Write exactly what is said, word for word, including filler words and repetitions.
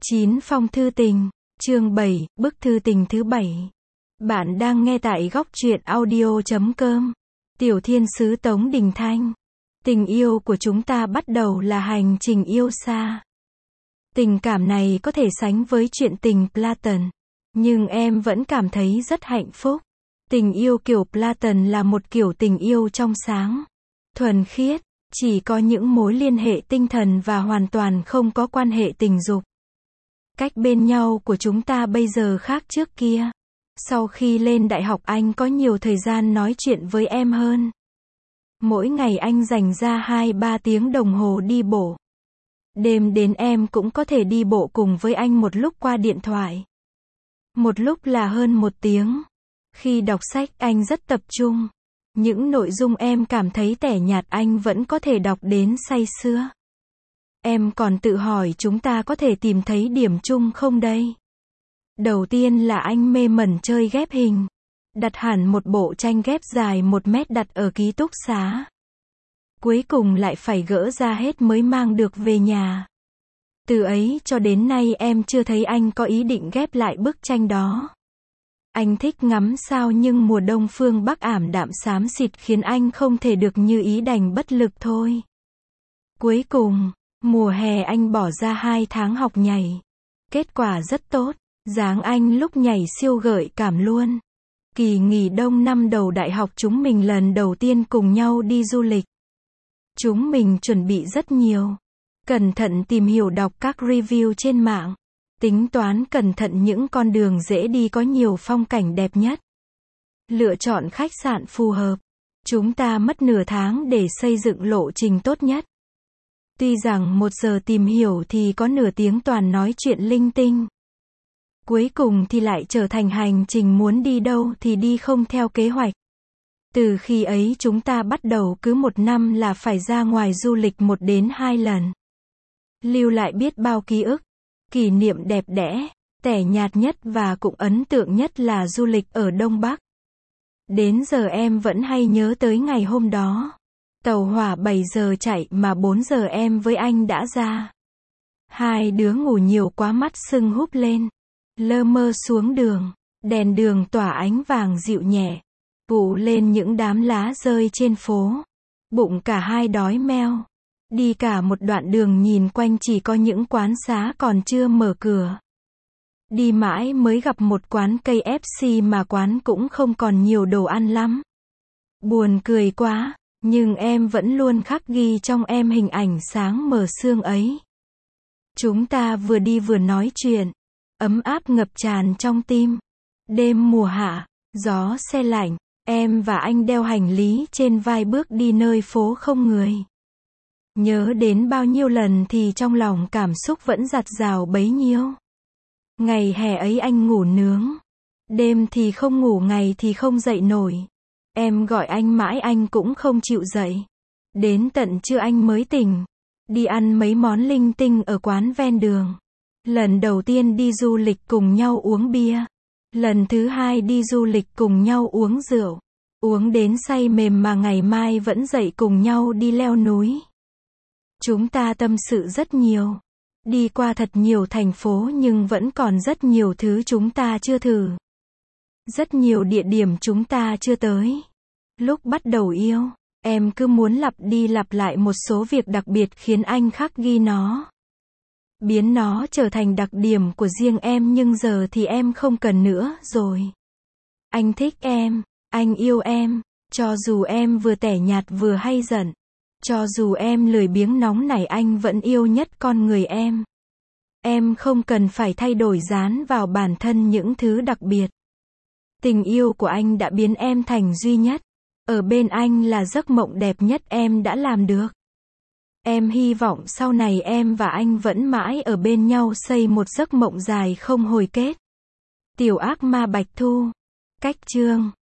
chín Phong thư tình, chương bảy, bức thư tình thứ bảy. Bạn đang nghe tại góc truyện audio chấm com. Tiểu thiên sứ Tống Đình Thanh. Tình yêu của chúng ta bắt đầu là hành trình yêu xa. Tình cảm này có thể sánh với chuyện tình Platon, nhưng em vẫn cảm thấy rất hạnh phúc. Tình yêu kiểu Platon là một kiểu tình yêu trong sáng, thuần khiết, chỉ có những mối liên hệ tinh thần và hoàn toàn không có quan hệ tình dục. Cách bên nhau của chúng ta bây giờ khác trước kia. Sau khi lên đại học anh có nhiều thời gian nói chuyện với em hơn. Mỗi ngày anh dành ra hai ba tiếng đồng hồ đi bộ. Đêm đến em cũng có thể đi bộ cùng với anh một lúc qua điện thoại. Một lúc là hơn một tiếng. Khi đọc sách anh rất tập trung. Những nội dung em cảm thấy tẻ nhạt anh vẫn có thể đọc đến say sưa. Em còn tự hỏi chúng ta có thể tìm thấy điểm chung không đây? Đầu tiên là anh mê mẩn chơi ghép hình. Đặt hẳn một bộ tranh ghép dài một mét đặt ở ký túc xá. Cuối cùng lại phải gỡ ra hết mới mang được về nhà. Từ ấy cho đến nay em chưa thấy anh có ý định ghép lại bức tranh đó. Anh thích ngắm sao nhưng mùa đông phương Bắc ảm đạm xám xịt khiến anh không thể được như ý, đành bất lực thôi. Cuối cùng, mùa hè anh bỏ ra hai tháng học nhảy. Kết quả rất tốt, dáng anh lúc nhảy siêu gợi cảm luôn. Kỳ nghỉ đông năm đầu đại học chúng mình lần đầu tiên cùng nhau đi du lịch. Chúng mình chuẩn bị rất nhiều. Cẩn thận tìm hiểu đọc các review trên mạng. Tính toán cẩn thận những con đường dễ đi có nhiều phong cảnh đẹp nhất. Lựa chọn khách sạn phù hợp. Chúng ta mất nửa tháng để xây dựng lộ trình tốt nhất. Tuy rằng một giờ tìm hiểu thì có nửa tiếng toàn nói chuyện linh tinh. Cuối cùng thì lại trở thành hành trình muốn đi đâu thì đi không theo kế hoạch. Từ khi ấy chúng ta bắt đầu cứ một năm là phải ra ngoài du lịch một đến hai lần. Lưu lại biết bao ký ức, kỷ niệm đẹp đẽ, tẻ nhạt nhất và cũng ấn tượng nhất là du lịch ở Đông Bắc. Đến giờ em vẫn hay nhớ tới ngày hôm đó. Tàu hỏa bảy giờ chạy mà bốn giờ em với anh đã ra. Hai đứa ngủ nhiều quá mắt sưng húp lên. Lơ mơ xuống đường. Đèn đường tỏa ánh vàng dịu nhẹ. Vụ lên những đám lá rơi trên phố. Bụng cả hai đói meo. Đi cả một đoạn đường nhìn quanh chỉ có những quán xá còn chưa mở cửa. Đi mãi mới gặp một quán ca ép xê mà quán cũng không còn nhiều đồ ăn lắm. Buồn cười quá. Nhưng em vẫn luôn khắc ghi trong em hình ảnh sáng mờ sương ấy. Chúng ta vừa đi vừa nói chuyện. Ấm áp ngập tràn trong tim. Đêm mùa hạ, gió se lạnh. Em và anh đeo hành lý trên vai bước đi nơi phố không người. Nhớ đến bao nhiêu lần thì trong lòng cảm xúc vẫn dạt dào bấy nhiêu. Ngày hè ấy anh ngủ nướng. Đêm thì không ngủ, ngày thì không dậy nổi. Em gọi anh mãi anh cũng không chịu dậy. Đến tận trưa anh mới tỉnh. Đi ăn mấy món linh tinh ở quán ven đường. Lần đầu tiên đi du lịch cùng nhau uống bia. Lần thứ hai đi du lịch cùng nhau uống rượu. Uống đến say mềm mà ngày mai vẫn dậy cùng nhau đi leo núi. Chúng ta tâm sự rất nhiều. Đi qua thật nhiều thành phố nhưng vẫn còn rất nhiều thứ chúng ta chưa thử. Rất nhiều địa điểm chúng ta chưa tới. Lúc bắt đầu yêu, em cứ muốn lặp đi lặp lại một số việc đặc biệt khiến anh khắc ghi nó. Biến nó trở thành đặc điểm của riêng em, nhưng giờ thì em không cần nữa rồi. Anh thích em, anh yêu em, cho dù em vừa tẻ nhạt vừa hay giận. Cho dù em lười biếng nóng nảy anh vẫn yêu nhất con người em. Em không cần phải thay đổi dán vào bản thân những thứ đặc biệt. Tình yêu của anh đã biến em thành duy nhất. Ở bên anh là giấc mộng đẹp nhất em đã làm được. Em hy vọng sau này em và anh vẫn mãi ở bên nhau xây một giấc mộng dài không hồi kết. Tiểu ác ma Bạch Thu. Cách chương